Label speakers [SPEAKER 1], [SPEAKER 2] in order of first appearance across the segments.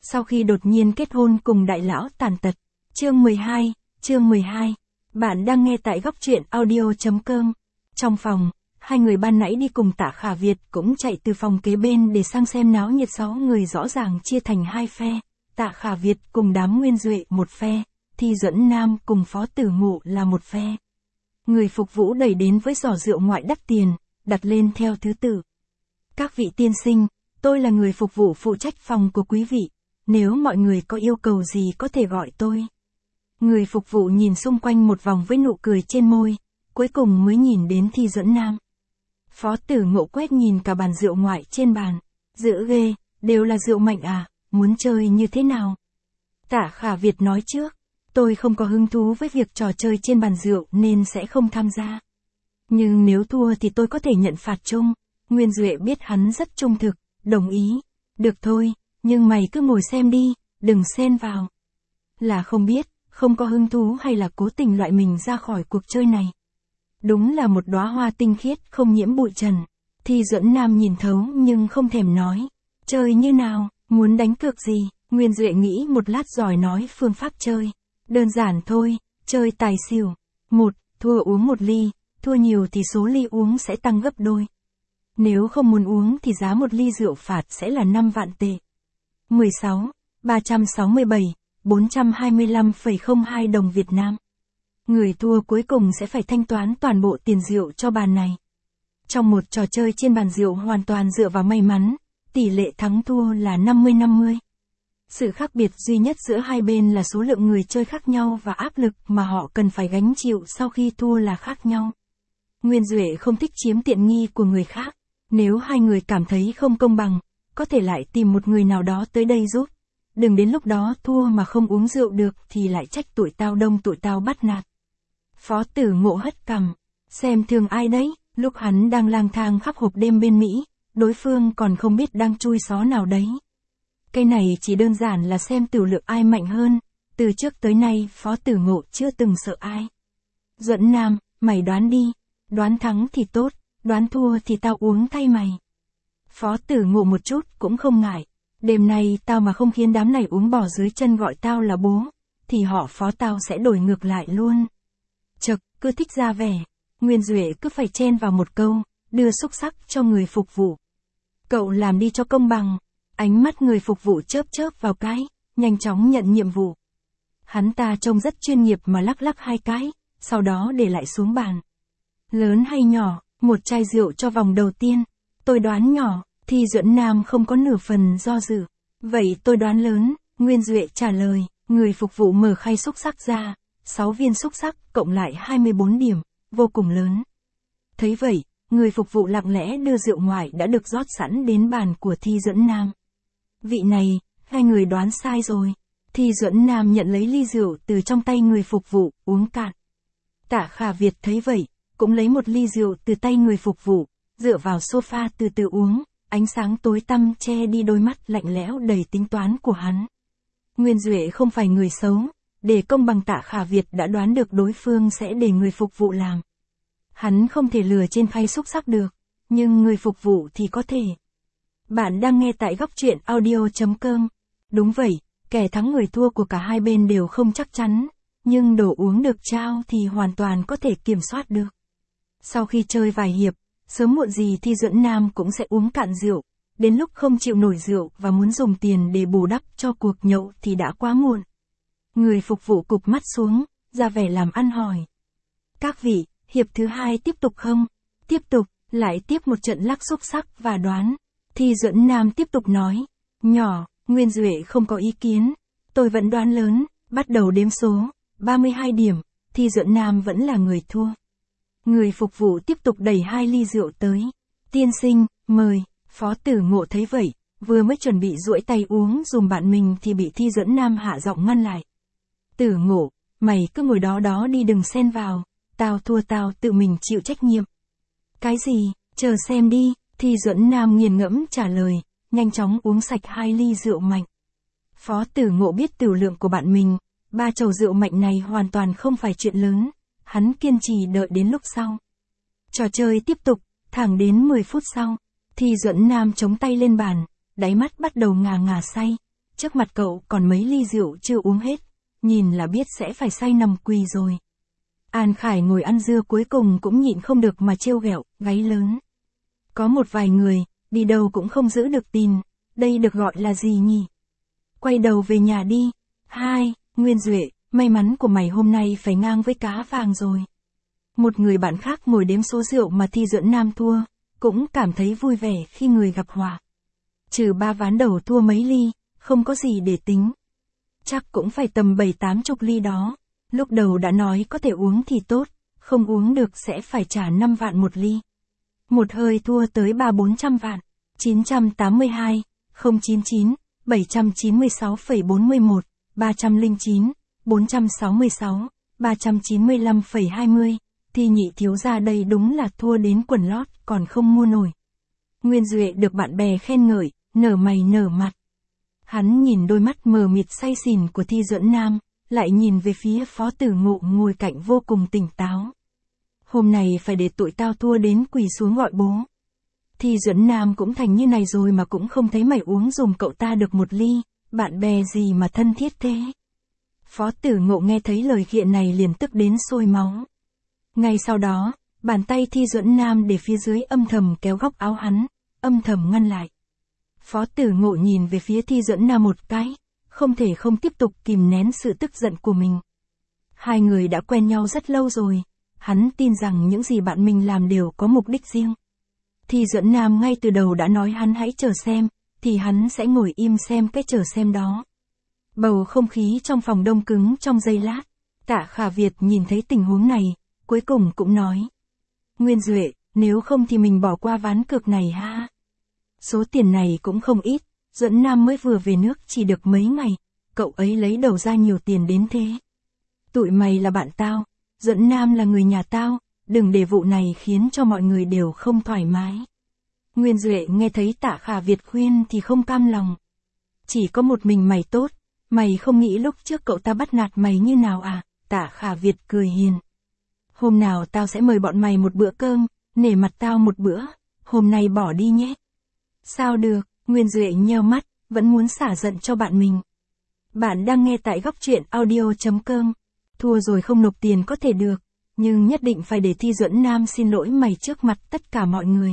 [SPEAKER 1] sau khi đột nhiên kết hôn cùng đại lão tàn tật. Chương 12. Bạn đang nghe tại góc truyện audio.com. Trong phòng, hai người ban nãy đi cùng Tạ Khả Việt cũng chạy từ phòng kế bên để sang xem náo nhiệt. 6 người rõ ràng chia thành hai phe, Tạ Khả Việt cùng đám Nguyên Duệ một phe, Thi Duẫn Nam cùng Phó Tử Ngộ là một phe. Người phục vụ đẩy đến với giỏ rượu ngoại đắt tiền, đặt lên theo thứ tự. Các vị tiên sinh, tôi là người phục vụ phụ trách phòng của quý vị, nếu mọi người có yêu cầu gì có thể gọi tôi. Người phục vụ nhìn xung quanh một vòng với nụ cười trên môi, cuối cùng mới nhìn đến Thi Duẫn Nam. Phó Tử Ngộ quét nhìn cả bàn rượu ngoại trên bàn, dữ ghê, đều là rượu mạnh à, muốn chơi như thế nào? Tạ Khả Việt nói trước, tôi không có hứng thú với việc trò chơi trên bàn rượu nên sẽ không tham gia. Nhưng nếu thua thì tôi có thể nhận phạt chung. Nguyên Duệ biết hắn rất trung thực, đồng ý. Được thôi, nhưng mày cứ ngồi xem đi, đừng xen vào. Là không biết, không có hứng thú hay là cố tình loại mình ra khỏi cuộc chơi này. Đúng là một đóa hoa tinh khiết không nhiễm bụi trần. Thi Duẫn Nam nhìn thấu nhưng không thèm nói. Chơi như nào, muốn đánh cược gì? Nguyên Duệ nghĩ một lát rồi nói phương pháp chơi. Đơn giản thôi, chơi tài xỉu. 1, thua uống 1 ly, thua nhiều thì số ly uống sẽ tăng gấp đôi. Nếu không muốn uống thì giá 1 ly rượu phạt sẽ là 5 vạn tệ. 16, 367, 425,02 đồng Việt Nam. Người thua cuối cùng sẽ phải thanh toán toàn bộ tiền rượu cho bàn này. Trong một trò chơi trên bàn rượu hoàn toàn dựa vào may mắn, tỷ lệ thắng thua là 50-50. Sự khác biệt duy nhất giữa hai bên là số lượng người chơi khác nhau và áp lực mà họ cần phải gánh chịu sau khi thua là khác nhau. Nguyên Duệ không thích chiếm tiện nghi của người khác. Nếu hai người cảm thấy không công bằng, có thể lại tìm một người nào đó tới đây giúp. Đừng đến lúc đó thua mà không uống rượu được thì lại trách tụi tao đông tụi tao bắt nạt. Phó Tử Ngộ hất cằm, xem thường ai đấy, lúc hắn đang lang thang khắp hộp đêm bên Mỹ, đối phương còn không biết đang chui xó nào đấy. Cái này chỉ đơn giản là xem tiểu lượng ai mạnh hơn, từ trước tới nay Phó Tử Ngộ chưa từng sợ ai. Duẫn Nam, mày đoán đi, đoán thắng thì tốt, đoán thua thì tao uống thay mày. Phó Tử Ngộ một chút cũng không ngại, đêm nay tao mà không khiến đám này uống bỏ dưới chân gọi tao là bố, thì họ Phó tao sẽ đổi ngược lại luôn. Chật, cứ thích ra vẻ, Nguyên Duệ cứ phải chen vào một câu, đưa xúc sắc cho người phục vụ. Cậu làm đi cho công bằng. Ánh mắt người phục vụ chớp vào cái, nhanh chóng nhận nhiệm vụ. Hắn ta trông rất chuyên nghiệp mà lắc lắc 2 cái, sau đó để lại xuống bàn. Lớn hay nhỏ, 1 chai rượu cho vòng đầu tiên. Tôi đoán nhỏ, Thi Duẫn Nam không có nửa phần do dự. Vậy tôi đoán lớn, Nguyên Duệ trả lời. Người phục vụ mở khay xúc sắc ra, 6 viên xúc sắc cộng lại 24 điểm, vô cùng lớn. Thấy vậy, người phục vụ lặng lẽ đưa rượu ngoại đã được rót sẵn đến bàn của Thi Duẫn Nam. Vị này, hai người đoán sai rồi. Thi Duẫn Nam nhận lấy ly rượu từ trong tay người phục vụ, uống cạn. Tạ Khả Việt thấy vậy, cũng lấy một ly rượu từ tay người phục vụ, dựa vào sofa từ từ uống, ánh sáng tối tăm che đi đôi mắt lạnh lẽo đầy tính toán của hắn. Nguyên Duệ không phải người xấu, để công bằng Tạ Khả Việt đã đoán được đối phương sẽ để người phục vụ làm. Hắn không thể lừa trên khay xúc sắc được, nhưng người phục vụ thì có thể. Bạn đang nghe tại góc truyện audio.com. Đúng vậy, kẻ thắng người thua của cả hai bên đều không chắc chắn, nhưng đồ uống được trao thì hoàn toàn có thể kiểm soát được. Sau khi chơi vài hiệp, sớm muộn gì Thi Duẫn Nam cũng sẽ uống cạn rượu, đến lúc không chịu nổi rượu và muốn dùng tiền để bù đắp cho cuộc nhậu thì đã quá muộn. Người phục vụ cụp mắt xuống, ra vẻ làm ăn hỏi. Các vị, hiệp thứ 2 tiếp tục không? Tiếp tục, lại tiếp một trận lắc xúc sắc và đoán. Thi Duẫn Nam tiếp tục nói. Nhỏ, Nguyên Duệ không có ý kiến. Tôi vẫn đoán lớn, bắt đầu đếm số. 32 điểm, Thi Duẫn Nam vẫn là người thua. Người phục vụ tiếp tục đẩy 2 ly rượu tới. Tiên sinh, mời. Phó Tử Ngộ thấy vậy, vừa mới chuẩn bị duỗi tay uống dùm bạn mình thì bị Thi Duẫn Nam hạ giọng ngăn lại. Tử Ngộ, mày cứ ngồi đó đi đừng xen vào. Tao thua tao tự mình chịu trách nhiệm. Cái gì, chờ xem đi. Thi Duẫn Nam nghiền ngẫm trả lời, nhanh chóng uống sạch 2 ly rượu mạnh. Phó Tử Ngộ biết tiểu lượng của bạn mình, 3 chầu rượu mạnh này hoàn toàn không phải chuyện lớn, hắn kiên trì đợi đến lúc sau. Trò chơi tiếp tục, thẳng đến 10 phút sau, Thi Duẫn Nam chống tay lên bàn, đáy mắt bắt đầu ngà ngà say. trước mặt cậu còn mấy ly rượu chưa uống hết, nhìn là biết sẽ phải say nằm quỳ rồi. An Khải ngồi ăn dưa cuối cùng cũng nhịn không được mà trêu ghẹo, gáy lớn. Có một vài người, đi đâu cũng không giữ được tin, đây được gọi là gì nhỉ? Quay đầu về nhà đi. Hai, Nguyên Duệ, may mắn của mày hôm nay phải ngang với cá vàng rồi. Một người bạn khác ngồi đếm số rượu mà Thi Duẫn Nam thua, cũng cảm thấy vui vẻ khi người gặp họa. Trừ 3 ván đầu thua mấy ly, không có gì để tính. Chắc cũng phải tầm 7-80 ly đó. Lúc đầu đã nói có thể uống thì tốt, không uống được sẽ phải trả 5 vạn một ly. Một hơi thua tới 300-400 vạn. 982, 099, 796,41, 309, 466, 395,20. Thì nhị thiếu gia đây đúng là thua đến quần lót còn không mua nổi. Nguyên Duệ được bạn bè khen ngợi, nở mày nở mặt. Hắn nhìn đôi mắt mờ mịt say xỉn của Thi Duẫn Nam, lại nhìn về phía Phó Tử Ngộ ngồi cạnh vô cùng tỉnh táo. Hôm nay phải để tụi tao thua đến quỳ xuống gọi bố. Thi Duẫn Nam cũng thành như này rồi mà cũng không thấy mày uống dùm cậu ta được một ly, bạn bè gì mà thân thiết thế. Phó Tử Ngộ nghe thấy lời khiện này liền tức đến sôi máu. Ngay sau đó, bàn tay Thi Duẫn Nam để phía dưới âm thầm kéo góc áo hắn, âm thầm ngăn lại. Phó Tử Ngộ nhìn về phía Thi Duẫn Nam một cái, không thể không tiếp tục kìm nén sự tức giận của mình. Hai người đã quen nhau rất lâu rồi, hắn tin rằng những gì bạn mình làm đều có mục đích riêng. Thi Duẫn Nam ngay từ đầu đã nói hắn hãy chờ xem, thì hắn sẽ ngồi im xem cái chờ xem đó. Bầu không khí trong phòng đông cứng trong giây lát. Tạ Khả Việt nhìn thấy tình huống này, cuối cùng cũng nói. Nguyên Duệ, nếu không thì mình bỏ qua ván cược này ha. Số tiền này cũng không ít, Duẫn Nam mới vừa về nước chỉ được mấy ngày, cậu ấy lấy đầu ra nhiều tiền đến thế. Tụi mày là bạn tao, Duẫn Nam là người nhà tao, đừng để vụ này khiến cho mọi người đều không thoải mái. Nguyên Duệ nghe thấy Tạ Khả Việt khuyên thì không cam lòng. Chỉ có một mình mày tốt, mày không nghĩ lúc trước cậu ta bắt nạt mày như nào à? Tạ Khả Việt cười hiền. Hôm nào tao sẽ mời bọn mày một bữa cơm, nể mặt tao một bữa, hôm nay bỏ đi nhé. Sao được, Nguyên Duệ nheo mắt, vẫn muốn xả giận cho bạn mình. Bạn đang nghe tại Góc Truyện Audio.com. Thua rồi không nộp tiền có thể được, nhưng nhất định phải để Thi Duẫn Nam xin lỗi mày trước mặt tất cả mọi người.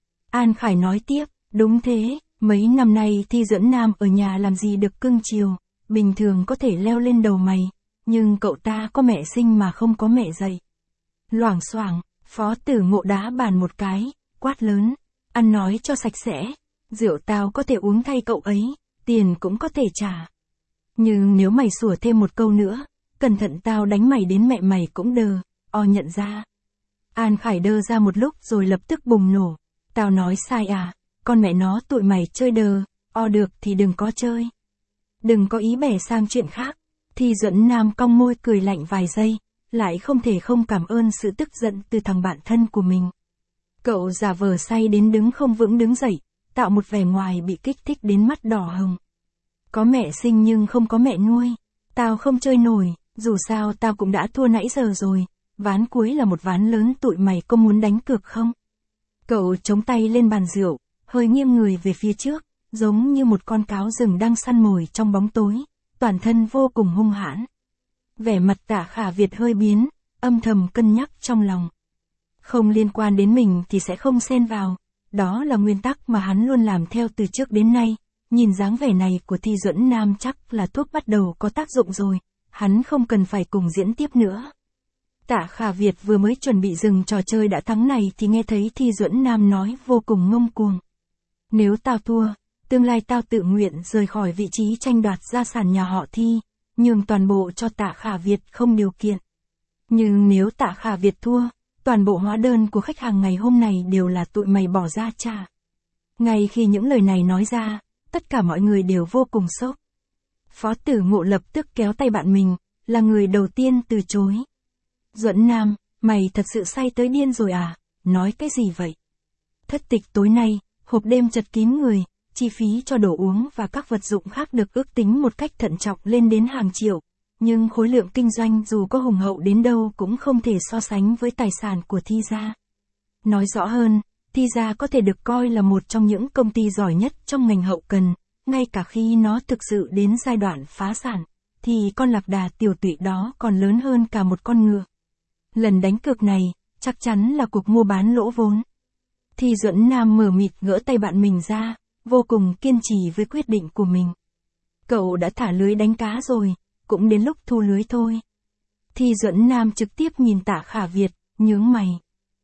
[SPEAKER 1] An Khải nói tiếp, đúng thế, mấy năm nay Thi Duẫn Nam ở nhà làm gì được cưng chiều, bình thường có thể leo lên đầu mày, nhưng cậu ta có mẹ sinh mà không có mẹ dạy. Loảng xoảng, Phó Tử Ngộ đá bàn một cái, quát lớn, ăn nói cho sạch sẽ, rượu tao có thể uống thay cậu ấy, tiền cũng có thể trả. Nhưng nếu mày sủa thêm một câu nữa, cẩn thận tao đánh mày đến mẹ mày cũng đờ, nhận ra. An Khải đơ ra một lúc rồi lập tức bùng nổ, tao nói sai à, con mẹ nó tụi mày chơi đờ, được thì đừng có chơi. Đừng có ý bẻ sang chuyện khác. Thi Duẫn Nam cong môi cười lạnh vài giây, lại không thể không cảm ơn sự tức giận từ thằng bạn thân của mình. Cậu giả vờ say đến đứng không vững đứng dậy, tạo một vẻ ngoài bị kích thích đến mắt đỏ hồng. Có mẹ sinh nhưng không có mẹ nuôi. Tao không chơi nổi, dù sao tao cũng đã thua nãy giờ rồi, ván cuối là một ván lớn tụi mày có muốn đánh cược không? Cậu chống tay lên bàn rượu, hơi nghiêng người về phía trước, giống như một con cáo rừng đang săn mồi trong bóng tối, toàn thân vô cùng hung hãn. Vẻ mặt Tạ Khả Việt hơi biến, âm thầm cân nhắc trong lòng. Không liên quan đến mình thì sẽ không xen vào, đó là nguyên tắc mà hắn luôn làm theo từ trước đến nay. Nhìn dáng vẻ này của Thi Duẫn Nam chắc là thuốc bắt đầu có tác dụng rồi, hắn không cần phải cùng diễn tiếp nữa. Tạ Khả Việt vừa mới chuẩn bị dừng trò chơi đã thắng này thì nghe thấy Thi Duẫn Nam nói vô cùng ngông cuồng. Nếu tao thua, tương lai tao tự nguyện rời khỏi vị trí tranh đoạt gia sản nhà họ Thi, nhường toàn bộ cho Tạ Khả Việt không điều kiện. Nhưng nếu Tạ Khả Việt thua, toàn bộ hóa đơn của khách hàng ngày hôm này đều là tụi mày bỏ ra trả. Ngay khi những lời này nói ra, tất cả mọi người đều vô cùng sốc. Phó Tử Ngộ lập tức kéo tay bạn mình, là người đầu tiên từ chối. Duẫn Nam, mày thật sự say tới điên rồi à? Nói cái gì vậy? Thất tịch tối nay, hộp đêm chật kín người, chi phí cho đồ uống và các vật dụng khác được ước tính một cách thận trọng lên đến hàng triệu. Nhưng khối lượng kinh doanh dù có hùng hậu đến đâu cũng không thể so sánh với tài sản của Thi gia. Nói rõ hơn, Thi gia có thể được coi là một trong những công ty giỏi nhất trong ngành hậu cần, ngay cả khi nó thực sự đến giai đoạn phá sản, thì con lạc đà tiểu tụy đó còn lớn hơn cả một con ngựa. Lần đánh cược này, chắc chắn là cuộc mua bán lỗ vốn. Thi Duẫn Nam mờ mịt gỡ tay bạn mình ra, vô cùng kiên trì với quyết định của mình. Cậu đã thả lưới đánh cá rồi, cũng đến lúc thu lưới thôi. Thi Duẫn Nam trực tiếp nhìn Tạ Khả Việt, nhướng mày.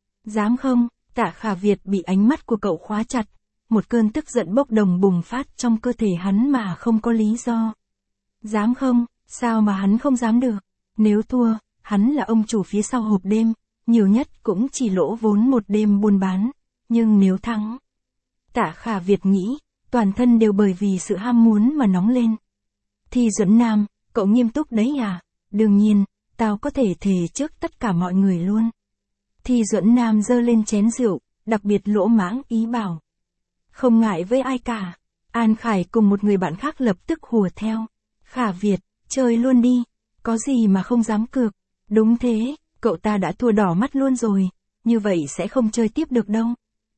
[SPEAKER 1] Dám không? Tạ Khả Việt bị ánh mắt của cậu khóa chặt, một cơn tức giận bốc đồng bùng phát trong cơ thể hắn mà không có lý do. Dám không? Sao mà hắn không dám được? Nếu thua, hắn là ông chủ phía sau hộp đêm, nhiều nhất cũng chỉ lỗ vốn một đêm buôn bán, nhưng nếu thắng... Tạ Khả Việt nghĩ, toàn thân đều bởi vì sự ham muốn mà nóng lên. Thi Duẫn Nam, cậu nghiêm túc đấy à? Đương nhiên, tao có thể thề trước tất cả mọi người luôn. Thi Duẫn Nam giơ lên chén rượu, đặc biệt lỗ mãng ý bảo. Không ngại với ai cả. An Khải cùng một người bạn khác lập tức hùa theo. Khả Việt, chơi luôn đi, có gì mà không dám cược. Đúng thế, cậu ta đã thua đỏ mắt luôn rồi, như vậy sẽ không chơi tiếp được đâu.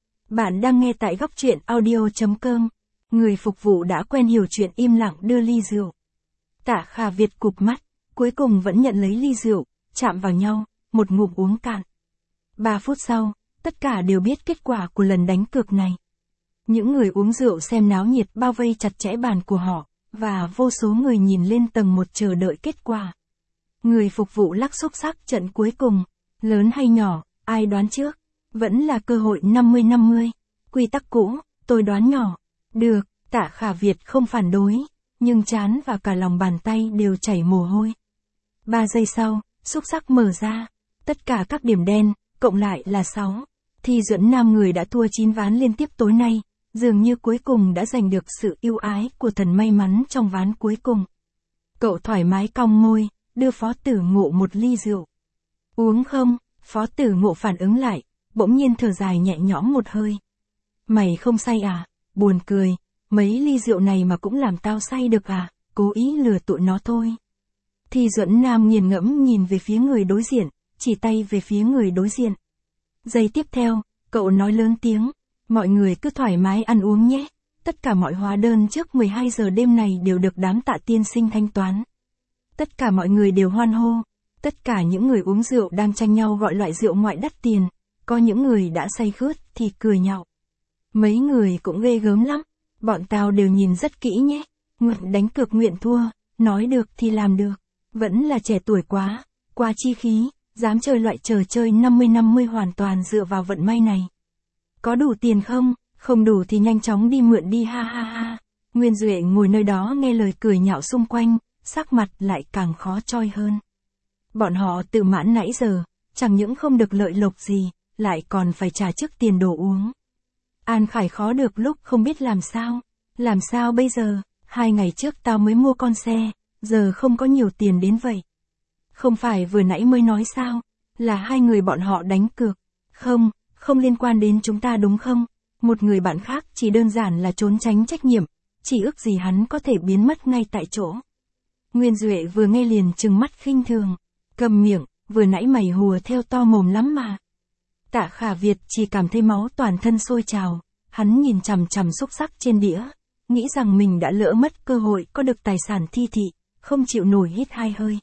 [SPEAKER 1] Bạn đang nghe tại góc truyện audio.com. Người phục vụ đã quen hiểu chuyện im lặng đưa ly rượu. Tạ Khả Việt cụp mắt, cuối cùng vẫn nhận lấy ly rượu, chạm vào nhau, một ngụm uống cạn. 3 phút sau, tất cả đều biết kết quả của lần đánh cược này. Những người uống rượu xem náo nhiệt bao vây chặt chẽ bàn của họ, và vô số người nhìn lên tầng 1 chờ đợi kết quả. Người phục vụ lắc xúc xắc trận cuối cùng, lớn hay nhỏ, ai đoán trước? Vẫn là cơ hội 50-50. Quy tắc cũ, tôi đoán nhỏ. Được, Tạ Khả Việt không phản đối, nhưng trán và cả lòng bàn tay đều chảy mồ hôi. 3 giây sau, xúc xắc mở ra. Tất cả các điểm đen, cộng lại là 6. Thi Duẫn Nam người đã thua 9 ván liên tiếp tối nay, dường như cuối cùng đã giành được sự ưu ái của thần may mắn trong ván cuối cùng. Cậu thoải mái cong môi, đưa Phó Tử Ngộ một ly rượu. Uống không? Phó Tử Ngộ phản ứng lại, bỗng nhiên thở dài nhẹ nhõm một hơi. Mày không say à? Buồn cười, mấy ly rượu này mà cũng làm tao say được à? Cố ý lừa tụi nó thôi. Thi Duẫn Nam nghiền ngẫm nhìn về phía người đối diện, chỉ tay về phía người đối diện. Giây tiếp theo, cậu nói lớn tiếng, mọi người cứ thoải mái ăn uống nhé, tất cả mọi hóa đơn trước 12 giờ đêm này đều được đám Tạ tiên sinh thanh toán. Tất cả mọi người đều hoan hô, tất cả những người uống rượu đang tranh nhau gọi loại rượu ngoại đắt tiền, có những người đã say khướt thì cười nhạo. Mấy người cũng ghê gớm lắm, bọn tao đều nhìn rất kỹ nhé, nguyện đánh cược nguyện thua, nói được thì làm được, vẫn là trẻ tuổi quá chi khí. Dám chơi loại trò chơi 50-50 hoàn toàn dựa vào vận may này. Có đủ tiền không? Không đủ thì nhanh chóng đi mượn đi ha ha ha. Nguyên Duệ ngồi nơi đó nghe lời cười nhạo xung quanh, sắc mặt lại càng khó choi hơn. Bọn họ tự mãn nãy giờ, chẳng những không được lợi lộc gì, lại còn phải trả trước tiền đồ uống. An Khải khó được lúc không biết làm sao. Làm sao bây giờ? 2 ngày trước tao mới mua con xe, giờ không có nhiều tiền đến vậy. Không phải vừa nãy mới nói sao, là 2 người bọn họ đánh cược. Không liên quan đến chúng ta đúng không? Một người bạn khác chỉ đơn giản là trốn tránh trách nhiệm, chỉ ước gì hắn có thể biến mất ngay tại chỗ. Nguyên Duệ vừa nghe liền trừng mắt khinh thường, cầm miệng, vừa nãy mày hùa theo to mồm lắm mà. Tạ Khả Việt chỉ cảm thấy máu toàn thân sôi trào, hắn nhìn chằm chằm xúc xắc trên đĩa, nghĩ rằng mình đã lỡ mất cơ hội có được tài sản thi thị, không chịu nổi hít 2 hơi.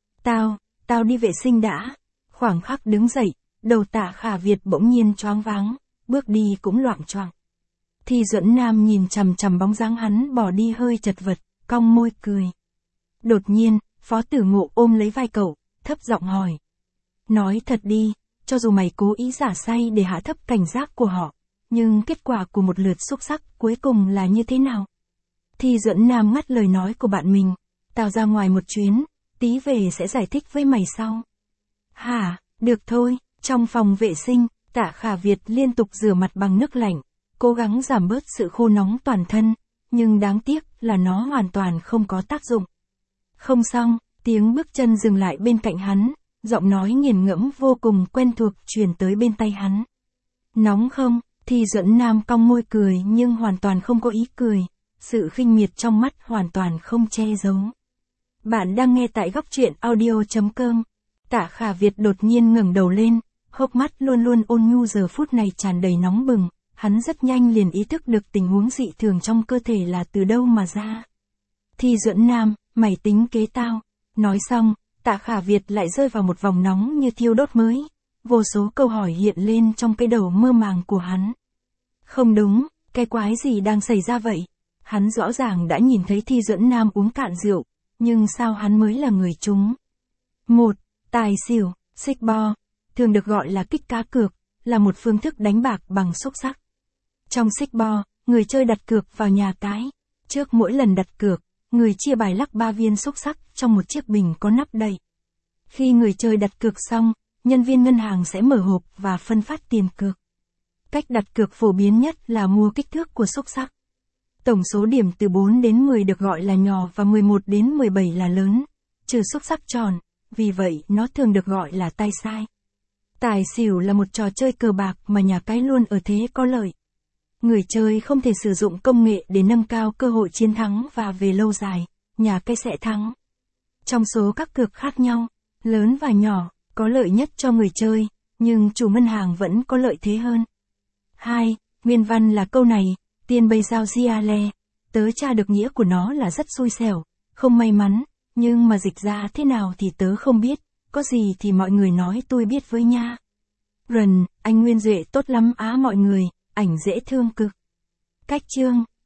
[SPEAKER 1] Tao đi vệ sinh đã. Khoảng khắc đứng dậy, đầu Tạ Khả Việt bỗng nhiên choáng váng, bước đi cũng loạng choạng. Thi Duẫn Nam nhìn chằm chằm bóng dáng hắn bỏ đi hơi chật vật, cong môi cười. Đột nhiên, Phó Tử Ngộ ôm lấy vai cậu, thấp giọng hỏi. Nói thật đi, cho dù mày cố ý giả say để hạ thấp cảnh giác của họ, nhưng kết quả của một lượt xúc xắc cuối cùng là như thế nào? Thi Duẫn Nam ngắt lời nói của bạn mình. Tao ra ngoài một chuyến, tí về sẽ giải thích với mày sau. Hả, được thôi. Trong phòng vệ sinh, Tạ Khả Việt liên tục rửa mặt bằng nước lạnh, cố gắng giảm bớt sự khô nóng toàn thân, nhưng đáng tiếc là nó hoàn toàn không có tác dụng. Không xong, tiếng bước chân dừng lại bên cạnh hắn, giọng nói nghiền ngẫm vô cùng quen thuộc truyền tới bên tai hắn. Nóng không? Thi Duẫn Nam cong môi cười nhưng hoàn toàn không có ý cười, sự khinh miệt trong mắt hoàn toàn không che giấu. Bạn đang nghe tại góc truyện audio.com. Tạ Khả Việt đột nhiên ngẩng đầu lên, hốc mắt luôn luôn ôn nhu giờ phút này tràn đầy nóng bừng, hắn rất nhanh liền ý thức được tình huống dị thường trong cơ thể là từ đâu mà ra. Thi Duẫn Nam, mày tính kế tao. Nói xong, Tạ Khả Việt lại rơi vào một vòng nóng như thiêu đốt mới. Vô số câu hỏi hiện lên trong cái đầu mơ màng của hắn. Không đúng, cái quái gì đang xảy ra vậy? Hắn rõ ràng đã nhìn thấy Thi Duẫn Nam uống cạn rượu, nhưng sao hắn mới là người trúng? 1. Tài xỉu, xích bo, thường được gọi là kích cá cược, là một phương thức đánh bạc bằng xúc xắc. Trong xích bo, người chơi đặt cược vào nhà cái. Trước mỗi lần đặt cược, người chia bài lắc 3 viên xúc xắc trong một chiếc bình có nắp đậy. Khi người chơi đặt cược xong, nhân viên ngân hàng sẽ mở hộp và phân phát tiền cược. Cách đặt cược phổ biến nhất là mua kích thước của xúc xắc. Tổng số điểm từ 4 đến 10 được gọi là nhỏ và 11 đến 17 là lớn, trừ xúc xắc tròn, vì vậy nó thường được gọi là tay sai. Tài xỉu là một trò chơi cờ bạc mà nhà cái luôn ở thế có lợi. Người chơi không thể sử dụng công nghệ để nâng cao cơ hội chiến thắng và về lâu dài, nhà cái sẽ thắng. Trong số các cược khác nhau, lớn và nhỏ, có lợi nhất cho người chơi, nhưng chủ ngân hàng vẫn có lợi thế hơn. 2. Nguyên văn là câu này, tiền bây giao Giale, tớ tra được nghĩa của nó là rất xui xẻo, không may mắn, nhưng mà dịch ra thế nào thì tớ không biết, có gì thì mọi người nói tôi biết với nha. Rần, anh Nguyên Duệ tốt lắm á mọi người, ảnh dễ thương cực. Cách chương,